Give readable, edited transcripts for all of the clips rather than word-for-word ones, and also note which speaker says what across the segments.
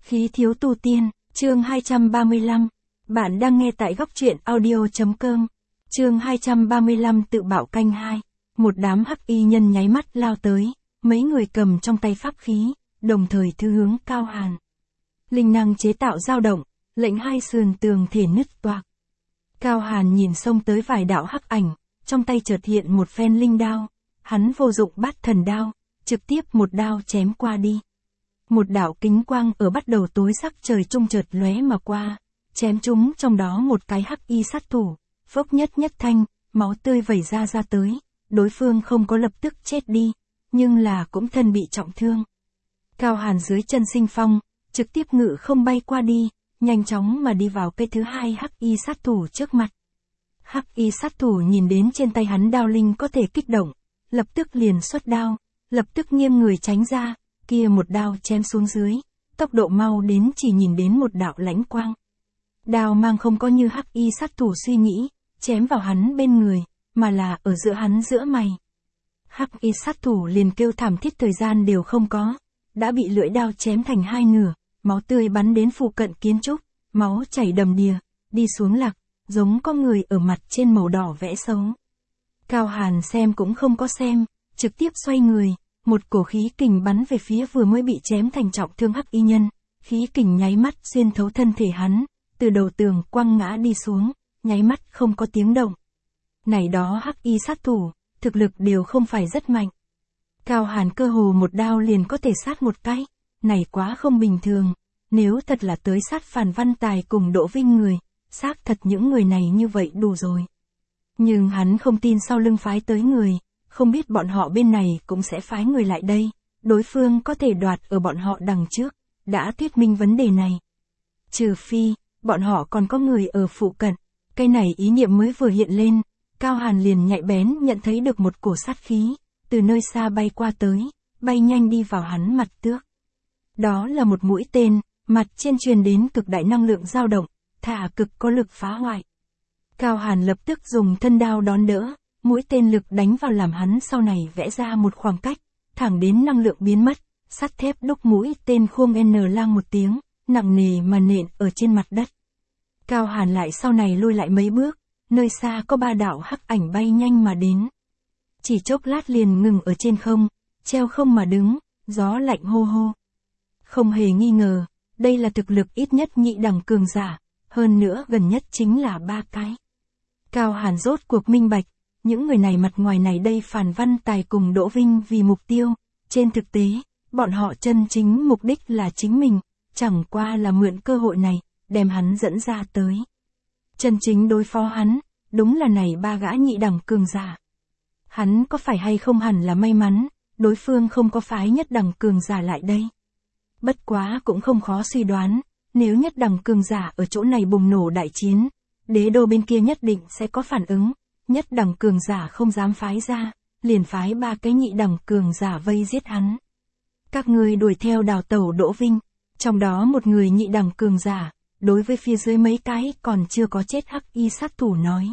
Speaker 1: Khí thiếu tu tiên, chương 235. Bạn đang nghe tại góc truyện audio.com. Chương 235 tự bạo canh 2. Một đám hắc y nhân nháy mắt lao tới, mấy người cầm trong tay pháp khí, đồng thời thư hướng Cao Hàn. Linh năng chế tạo dao động, lệnh hai sườn tường thể nứt toạc. Cao Hàn nhìn xông tới vài đạo hắc ảnh, trong tay chợt hiện một phen linh đao, hắn vô dụng Bát Thần đao, trực tiếp một đao chém qua đi. Một đạo kính quang ở bắt đầu tối sắc trời trung chợt lóe mà qua, chém trúng trong đó một cái hắc y sát thủ, phốc nhất thanh, máu tươi vẩy ra tới, đối phương không có lập tức chết đi, nhưng là cũng thân bị trọng thương. Cao Hàn dưới chân sinh phong, trực tiếp ngự không bay qua đi, nhanh chóng mà đi vào cây thứ hai hắc y sát thủ trước mặt. Hắc y sát thủ nhìn đến trên tay hắn đao linh có thể kích động, lập tức liền xuất đao, lập tức nghiêng người tránh ra, kia một đao chém xuống dưới, tốc độ mau đến chỉ nhìn đến một đạo lãnh quang. Đao mang không có như hắc y sát thủ suy nghĩ, chém vào hắn bên người, mà là ở giữa hắn giữa mày. Hắc y sát thủ liền kêu thảm thiết thời gian đều không có, đã bị lưỡi đao chém thành hai nửa, máu tươi bắn đến phụ cận kiến trúc, máu chảy đầm đìa, đi xuống lạc, giống có người ở mặt trên màu đỏ vẽ xấu. Cao Hàn xem cũng không có xem, trực tiếp xoay người, một cổ khí kình bắn về phía vừa mới bị chém thành trọng thương hắc y nhân, khí kình nháy mắt xuyên thấu thân thể hắn, từ đầu tường quăng ngã đi xuống, nháy mắt không có tiếng động. Này đó hắc y sát thủ, thực lực đều không phải rất mạnh. Cao Hàn cơ hồ một đao liền có thể sát một cái, này quá không bình thường, nếu thật là tới sát Phàn Văn Tài cùng Đỗ Vinh người, xác thật những người này như vậy đủ rồi. Nhưng hắn không tin sau lưng phái tới người, không biết bọn họ bên này cũng sẽ phái người lại đây, đối phương có thể đoạt ở bọn họ đằng trước, đã thuyết minh vấn đề này. Trừ phi, bọn họ còn có người ở phụ cận, cái này ý niệm mới vừa hiện lên, Cao Hàn liền nhạy bén nhận thấy được một cổ sát khí, từ nơi xa bay qua tới, bay nhanh đi vào hắn mặt tước. Đó là một mũi tên, mặt trên truyền đến cực đại năng lượng dao động, thả cực có lực phá hoại. Cao Hàn lập tức dùng thân đao đón đỡ, mũi tên lực đánh vào làm hắn sau này vẽ ra một khoảng cách, thẳng đến năng lượng biến mất, sắt thép đúc mũi tên khum n lang một tiếng, nặng nề mà nện ở trên mặt đất. Cao Hàn lại sau này lui lại mấy bước, nơi xa có ba đạo hắc ảnh bay nhanh mà đến. Chỉ chốc lát liền ngừng ở trên không, treo không mà đứng, gió lạnh hô hô. Không hề nghi ngờ, đây là thực lực ít nhất nhị đẳng cường giả, hơn nữa gần nhất chính là ba cái. Cao Hàn rốt cuộc minh bạch, những người này mặt ngoài này đây Phàn Văn Tài cùng Đỗ Vinh vì mục tiêu, trên thực tế, bọn họ chân chính mục đích là chính mình, chẳng qua là mượn cơ hội này, đem hắn dẫn ra tới. Chân chính đối phó hắn, đúng là này ba gã nhị đẳng cường giả. Hắn có phải hay không hẳn là may mắn, đối phương không có phái nhất đẳng cường giả lại đây. Bất quá cũng không khó suy đoán, nếu nhất đẳng cường giả ở chỗ này bùng nổ đại chiến, đế đô bên kia nhất định sẽ có phản ứng, nhất đẳng cường giả không dám phái ra, liền phái ba cái nhị đẳng cường giả vây giết hắn. Các người đuổi theo đào tẩu Đỗ Vinh, trong đó một người nhị đẳng cường giả, đối với phía dưới mấy cái còn chưa có chết hắc y sát thủ nói.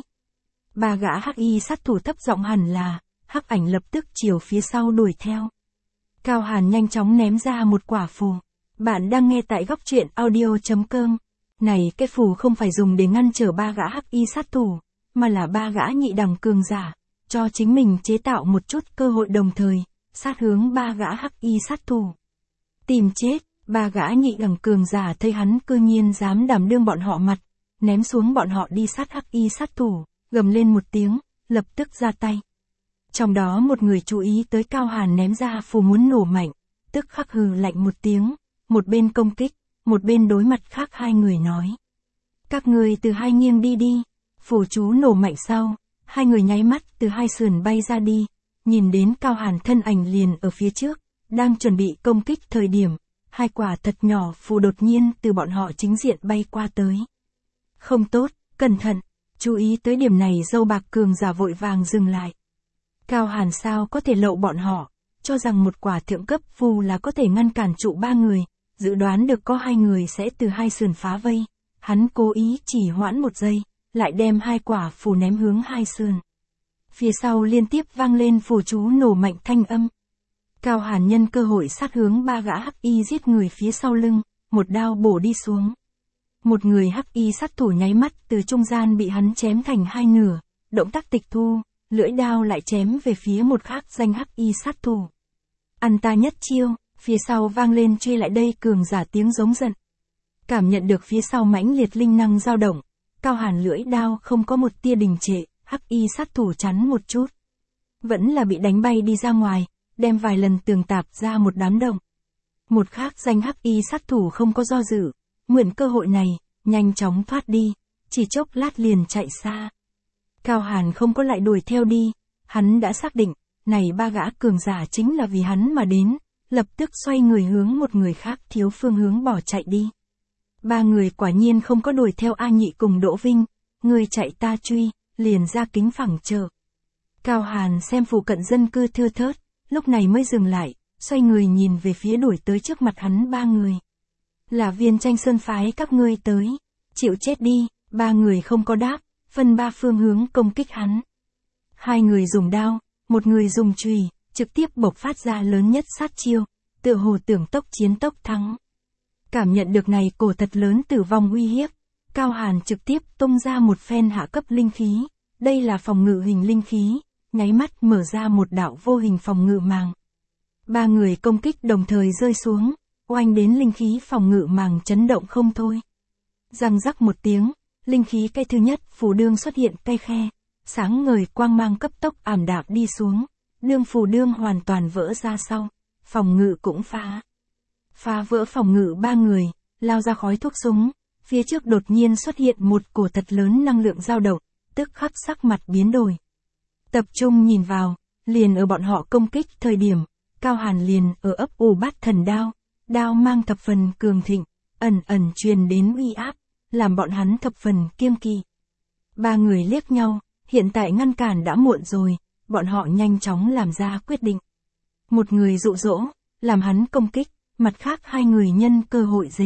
Speaker 1: Ba gã hắc y sát thủ thấp giọng hẳn là, hắc ảnh lập tức chiều phía sau đuổi theo. Cao Hàn nhanh chóng ném ra một quả phù. Bạn đang nghe tại góc truyện audio.com. Này cái phù không phải dùng để ngăn trở ba gã hắc y sát thủ, mà là ba gã nhị đẳng cường giả, cho chính mình chế tạo một chút cơ hội đồng thời, sát hướng ba gã hắc y sát thủ. Tìm chết, ba gã nhị đẳng cường giả thấy hắn cư nhiên dám đảm đương bọn họ mặt, ném xuống bọn họ đi sát hắc y sát thủ, gầm lên một tiếng, lập tức ra tay. Trong đó một người chú ý tới Cao Hàn ném ra phù muốn nổ mạnh, tức khắc hừ lạnh một tiếng, một bên công kích, một bên đối mặt khác hai người nói. Các người từ hai nghiêng đi đi, phù chú nổ mạnh sau, hai người nháy mắt từ hai sườn bay ra đi, nhìn đến Cao Hàn thân ảnh liền ở phía trước, đang chuẩn bị công kích thời điểm, hai quả thật nhỏ phù đột nhiên từ bọn họ chính diện bay qua tới. Không tốt, cẩn thận, chú ý tới điểm này dâu bạc cường giả vội vàng dừng lại. Cao Hàn sao có thể lậu bọn họ, cho rằng một quả thượng cấp phù là có thể ngăn cản trụ ba người, dự đoán được có hai người sẽ từ hai sườn phá vây, hắn cố ý chỉ hoãn một giây, lại đem hai quả phù ném hướng hai sườn. Phía sau liên tiếp vang lên phù chú nổ mạnh thanh âm. Cao Hàn nhân cơ hội sát hướng ba gã hắc y giết người phía sau lưng, một đao bổ đi xuống. Một người hắc y sát thủ nháy mắt từ trung gian bị hắn chém thành hai nửa, động tác tịch thu, lưỡi đao lại chém về phía một khác danh hắc y sát thủ. Ăn ta nhất chiêu, phía sau vang lên truy lại đây cường giả tiếng giống giận. Cảm nhận được phía sau mãnh liệt linh năng dao động, Cao Hàn lưỡi đao không có một tia đình trệ, hắc y sát thủ chắn một chút. Vẫn là bị đánh bay đi ra ngoài, đem vài lần tường tạp ra một đám động. Một khác danh hắc y sát thủ không có do dự, mượn cơ hội này, nhanh chóng thoát đi, chỉ chốc lát liền chạy xa. Cao Hàn không có lại đuổi theo đi, hắn đã xác định, này ba gã cường giả chính là vì hắn mà đến, lập tức xoay người hướng một người khác thiếu phương hướng bỏ chạy đi. Ba người quả nhiên không có đuổi theo A Nhị cùng Đỗ Vinh, người chạy ta truy, liền ra kính phẳng chờ. Cao Hàn xem phụ cận dân cư thưa thớt, lúc này mới dừng lại, xoay người nhìn về phía đuổi tới trước mặt hắn ba người. Là Viên Tranh Sơn phái các ngươi tới, chịu chết đi, ba người không có đáp, phân ba phương hướng công kích hắn. Hai người dùng đao, một người dùng chùy, trực tiếp bộc phát ra lớn nhất sát chiêu, tựa hồ tưởng tốc chiến tốc thắng. Cảm nhận được này cổ thật lớn tử vong uy hiếp, Cao Hàn trực tiếp tung ra một phen hạ cấp linh khí, đây là phòng ngự hình linh khí, nháy mắt mở ra một đạo vô hình phòng ngự màng. Ba người công kích đồng thời rơi xuống, oanh đến linh khí phòng ngự màng chấn động không thôi. Răng rắc một tiếng, linh khí cây thứ nhất phù đương xuất hiện cây khe, sáng ngời quang mang cấp tốc ảm đạm đi xuống, đương phù đương hoàn toàn vỡ ra sau, phòng ngự cũng phá vỡ phòng ngự ba người, lao ra khói thuốc súng, phía trước đột nhiên xuất hiện một cổ thật lớn năng lượng dao động, tức khắc sắc mặt biến đổi. Tập trung nhìn vào, liền ở bọn họ công kích thời điểm, Cao Hàn liền ở ấp ủ Bát Thần đao, đao mang thập phần cường thịnh, ẩn ẩn truyền đến uy áp, làm bọn hắn thập phần kiêng kỵ. Ba người liếc nhau, hiện tại ngăn cản đã muộn rồi, bọn họ nhanh chóng làm ra quyết định. Một người dụ dỗ, làm hắn công kích, mặt khác hai người nhân cơ hội dế.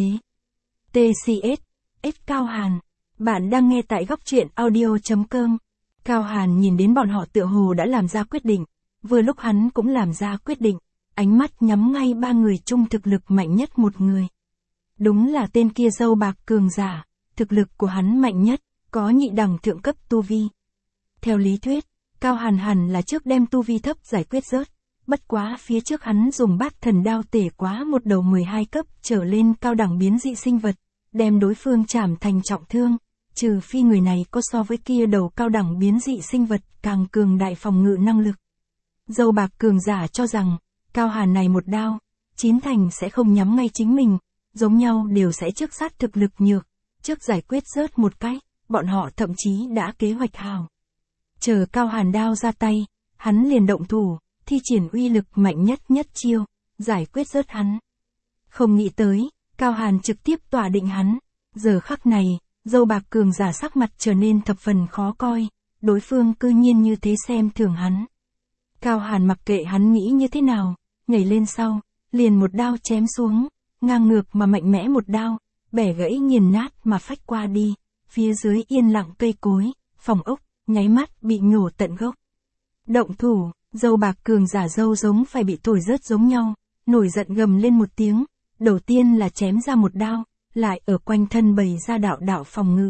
Speaker 1: TCS, Cao Hàn, bạn đang nghe tại góc truyện audio.com. Cao Hàn nhìn đến bọn họ tựa hồ đã làm ra quyết định, vừa lúc hắn cũng làm ra quyết định, ánh mắt nhắm ngay ba người chung thực lực mạnh nhất một người. Đúng là tên kia dâu bạc cường giả, thực lực của hắn mạnh nhất, có nhị đẳng thượng cấp tu vi. Theo lý thuyết, Cao Hàn hẳn là trước đem tu vi thấp giải quyết rớt, bất quá phía trước hắn dùng Bát Thần đao tể quá một đầu 12 cấp trở lên cao đẳng biến dị sinh vật, đem đối phương chảm thành trọng thương, trừ phi người này có so với kia đầu cao đẳng biến dị sinh vật càng cường đại phòng ngự năng lực. Dâu bạc cường giả cho rằng, Cao Hàn này một đao, 9 thành sẽ không nhắm ngay chính mình, giống nhau đều sẽ trước sát thực lực nhược, trước giải quyết rớt một cách, bọn họ thậm chí đã kế hoạch hào. Chờ Cao Hàn đao ra tay, hắn liền động thủ, thi triển uy lực mạnh nhất chiêu, giải quyết rớt hắn. Không nghĩ tới, Cao Hàn trực tiếp tỏa định hắn, giờ khắc này, dâu bạc cường giả sắc mặt trở nên thập phần khó coi, đối phương cư nhiên như thế xem thường hắn. Cao Hàn mặc kệ hắn nghĩ như thế nào, nhảy lên sau, liền một đao chém xuống, ngang ngược mà mạnh mẽ một đao, bẻ gãy nghiền nát mà phách qua đi, phía dưới yên lặng cây cối, phòng ốc, nháy mắt bị nhổ tận gốc. Động thủ, dâu bạc cường giả dâu giống phải bị thổi rớt giống nhau, nổi giận gầm lên một tiếng, đầu tiên là chém ra một đao, lại ở quanh thân bày ra đạo phòng ngự.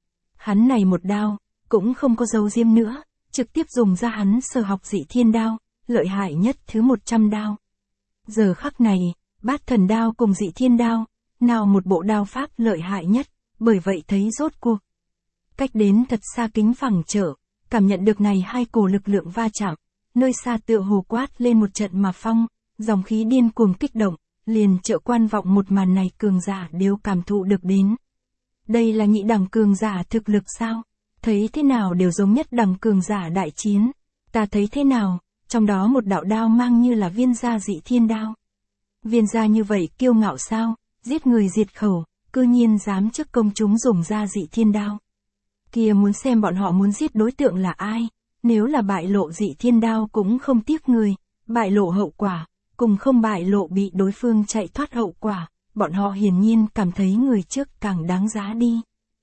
Speaker 1: Hắn này một đao, cũng không có dấu diêm nữa, trực tiếp dùng ra hắn sở học Dị Thiên đao, lợi hại nhất thứ 100 đao. Giờ khắc này, Bát Thần đao cùng Dị Thiên đao, nào một bộ đao pháp lợi hại nhất, bởi vậy thấy rốt cuộc. Cách đến thật xa kính phẳng trở, cảm nhận được này hai cổ lực lượng va chạm, nơi xa tựa hồ quát lên một trận mà phong, dòng khí điên cuồng kích động, liền trợ quan vọng một màn này cường giả đều cảm thụ được đến. Đây là nhị đẳng cường giả thực lực sao? Thấy thế nào đều giống nhất đẳng cường giả đại chiến. Ta thấy thế nào, trong đó một đạo đao mang như là viên gia Dị Thiên đao. Viên gia như vậy kiêu ngạo sao, giết người diệt khẩu, cư nhiên dám trước công chúng dùng ra Dị Thiên đao. Kia muốn xem bọn họ muốn giết đối tượng là ai, nếu là bại lộ Dị Thiên đao cũng không tiếc người, bại lộ hậu quả, cùng không bại lộ bị đối phương chạy thoát hậu quả, bọn họ hiển nhiên cảm thấy người trước càng đáng giá đi.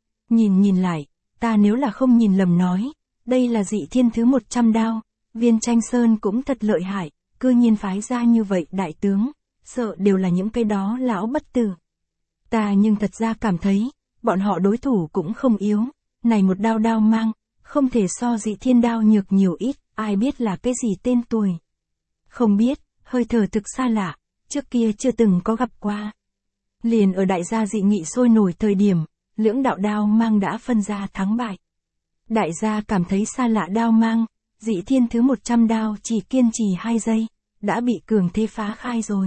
Speaker 1: Nhìn lại, ta nếu là không nhìn lầm nói, đây là Dị Thiên thứ 100 đao, Viên Tranh Sơn cũng thật lợi hại, cư nhiên phái ra như vậy đại tướng, sợ đều là những cái đó lão bất tử. Ta nhưng thật ra cảm thấy, bọn họ đối thủ cũng không yếu, này một đao đao mang, không thể so Dị Thiên đao nhược nhiều ít, ai biết là cái gì tên tuổi. Không biết, hơi thở thực xa lạ, trước kia chưa từng có gặp qua. Liền ở đại gia dị nghị sôi nổi thời điểm, lưỡng đạo đao mang đã phân ra thắng bại. Đại gia cảm thấy xa lạ đao mang, Dị Thiên thứ 100 đao chỉ kiên trì 2 giây, đã bị cường thế phá khai rồi.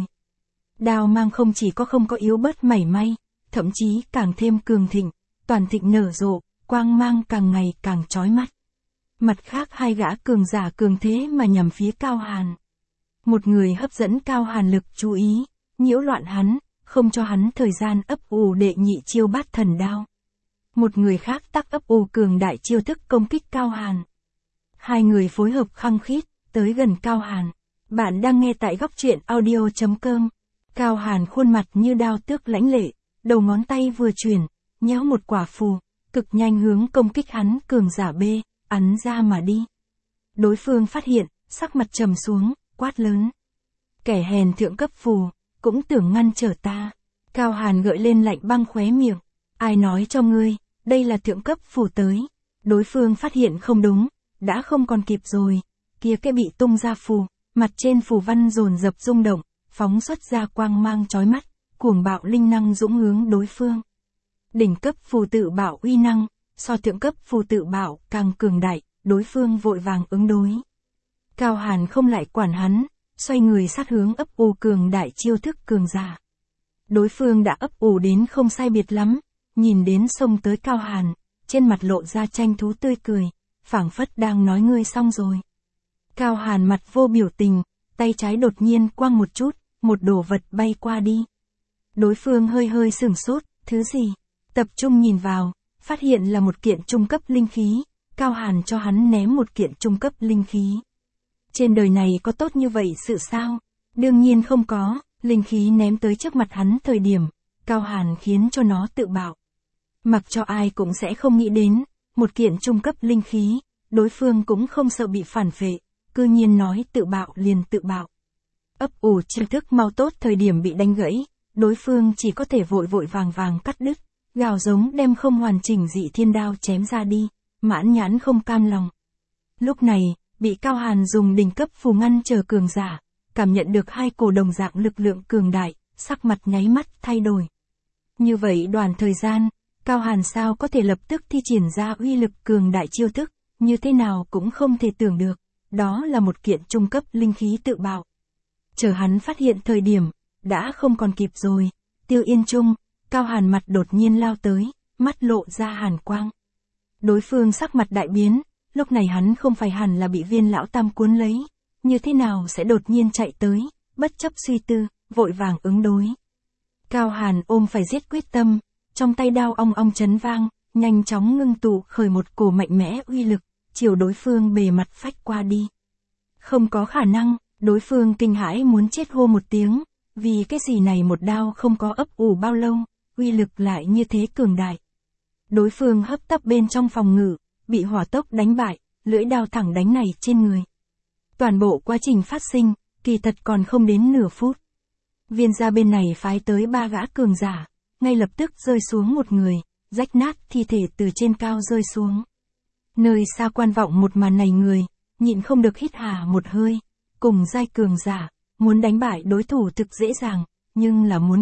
Speaker 1: Đao mang không chỉ không có yếu bớt mảy may, thậm chí càng thêm cường thịnh, toàn thịnh nở rộ, quang mang càng ngày càng chói mắt. Mặt khác hai gã cường giả cường thế mà nhằm phía Cao Hàn. Một người hấp dẫn Cao Hàn lực chú ý, nhiễu loạn hắn, không cho hắn thời gian ấp ủ đệ nhị chiêu Bát Thần đao. Một người khác tắc ấp ủ cường đại chiêu thức công kích Cao Hàn. Hai người phối hợp khăng khít, tới gần Cao Hàn. Bạn đang nghe tại góc truyện audio.com. Cao Hàn khuôn mặt như đao tước lãnh lệ, đầu ngón tay vừa chuyển, nhéo một quả phù, cực nhanh hướng công kích hắn cường giả B, ấn ra mà đi. Đối phương phát hiện, sắc mặt trầm xuống, quát lớn. Kẻ hèn thượng cấp phù, cũng tưởng ngăn trở ta. Cao Hàn gợi lên lạnh băng khóe miệng. Ai nói cho ngươi, đây là thượng cấp phù tới. Đối phương phát hiện không đúng, đã không còn kịp rồi. Kia cái bị tung ra phù, mặt trên phù văn dồn dập rung động, phóng xuất ra quang mang chói mắt, cuồng bạo linh năng dũng hướng đối phương. Đỉnh cấp phù tự bạo uy năng, so thượng cấp phù tự bạo càng cường đại, đối phương vội vàng ứng đối. Cao Hàn không lại quản hắn, xoay người sát hướng ấp ủ cường đại chiêu thức cường giả. Đối phương đã ấp ủ đến không sai biệt lắm, nhìn đến xông tới Cao Hàn, trên mặt lộ ra tranh thú tươi cười, phảng phất đang nói ngươi xong rồi. Cao Hàn mặt vô biểu tình, tay trái đột nhiên quăng một chút, một đồ vật bay qua đi. Đối phương hơi hơi sửng sốt, thứ gì? Tập trung nhìn vào, phát hiện là một kiện trung cấp linh khí, Cao Hàn cho hắn ném một kiện trung cấp linh khí. Trên đời này có tốt như vậy sự sao? Đương nhiên không có, linh khí ném tới trước mặt hắn thời điểm, Cao Hàn khiến cho nó tự bạo. Mặc cho ai cũng sẽ không nghĩ đến, một kiện trung cấp linh khí, đối phương cũng không sợ bị phản phệ, cư nhiên nói tự bạo liền tự bạo. Ấp ủ chiêu thức mau tốt thời điểm bị đánh gãy, đối phương chỉ có thể vội vội vàng vàng cắt đứt, gào giống đem không hoàn chỉnh Dị Thiên đao chém ra đi, mãn nhãn không cam lòng. Lúc này, bị Cao Hàn dùng đỉnh cấp phù ngăn trở cường giả, cảm nhận được hai cổ đồng dạng lực lượng cường đại, sắc mặt nháy mắt thay đổi. Như vậy đoạn thời gian, Cao Hàn sao có thể lập tức thi triển ra uy lực cường đại chiêu thức, như thế nào cũng không thể tưởng được, đó là một kiện trung cấp linh khí tự bạo. Chờ hắn phát hiện thời điểm, đã không còn kịp rồi, Tiêu Yên Trung, Cao Hàn mặt đột nhiên lao tới, mắt lộ ra hàn quang. Đối phương sắc mặt đại biến, lúc này hắn không phải hẳn là bị Viên lão tam cuốn lấy, như thế nào sẽ đột nhiên chạy tới, bất chấp suy tư, vội vàng ứng đối. Cao Hàn ôm phải giết quyết tâm, trong tay đao ong ong chấn vang, nhanh chóng ngưng tụ khởi một cổ mạnh mẽ uy lực, chiều đối phương bề mặt phách qua đi. Không có khả năng, đối phương kinh hãi muốn chết hô một tiếng, vì cái gì này một đao không có ấp ủ bao lâu, uy lực lại như thế cường đại. Đối phương hấp tấp bên trong phòng ngự, bị hỏa tốc đánh bại, lưỡi đao thẳng đánh này trên người. Toàn bộ quá trình phát sinh, kỳ thật còn không đến nửa phút. Viên gia bên này phái tới 3 gã cường giả, ngay lập tức rơi xuống một người, rách nát thi thể từ trên cao rơi xuống. Nơi xa quan vọng một màn này người, nhịn không được hít hà một hơi, cùng giai cường giả, muốn đánh bại đối thủ thực dễ dàng, nhưng là muốn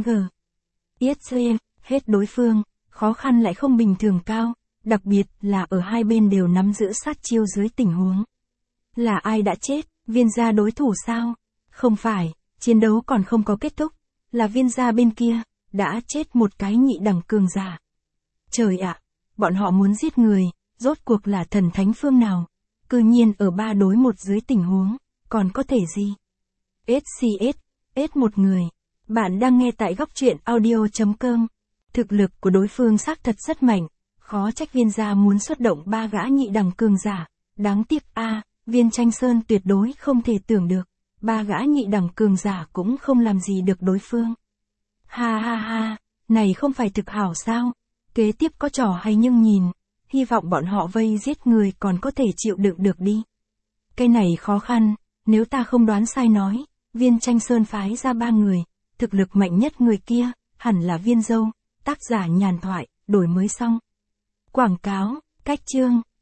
Speaker 1: hết đối phương, khó khăn lại không bình thường cao, đặc biệt là ở hai bên đều nắm giữ sát chiêu dưới tình huống. Là ai đã chết, Viên gia đối thủ sao? Không phải, chiến đấu còn không có kết thúc, là Viên gia bên kia, đã chết một cái nhị đẳng cường giả. Trời ạ, bọn họ muốn giết người, rốt cuộc là thần thánh phương nào? Cư nhiên ở 3 đối 1 dưới tình huống, còn có thể gì? một người. Bạn đang nghe tại góc truyện audio.com. Thực lực của đối phương xác thật rất mạnh, khó trách Viên gia muốn xuất động 3 gã nhị đẳng cường giả. Đáng tiếc Viên Tranh Sơn tuyệt đối không thể tưởng được, 3 gã nhị đẳng cường giả cũng không làm gì được đối phương. Ha ha ha, này không phải thực hảo sao? Kế tiếp có trò hay nhưng nhìn, hy vọng bọn họ vây giết người còn có thể chịu đựng được đi. Cái này khó khăn, nếu ta không đoán sai nói, Viên Tranh Sơn phái ra 3 người, thực lực mạnh nhất người kia, hẳn là Viên Dâu, Tác giả Nhàn Thoại, đổi mới xong. Quảng cáo, cách chương.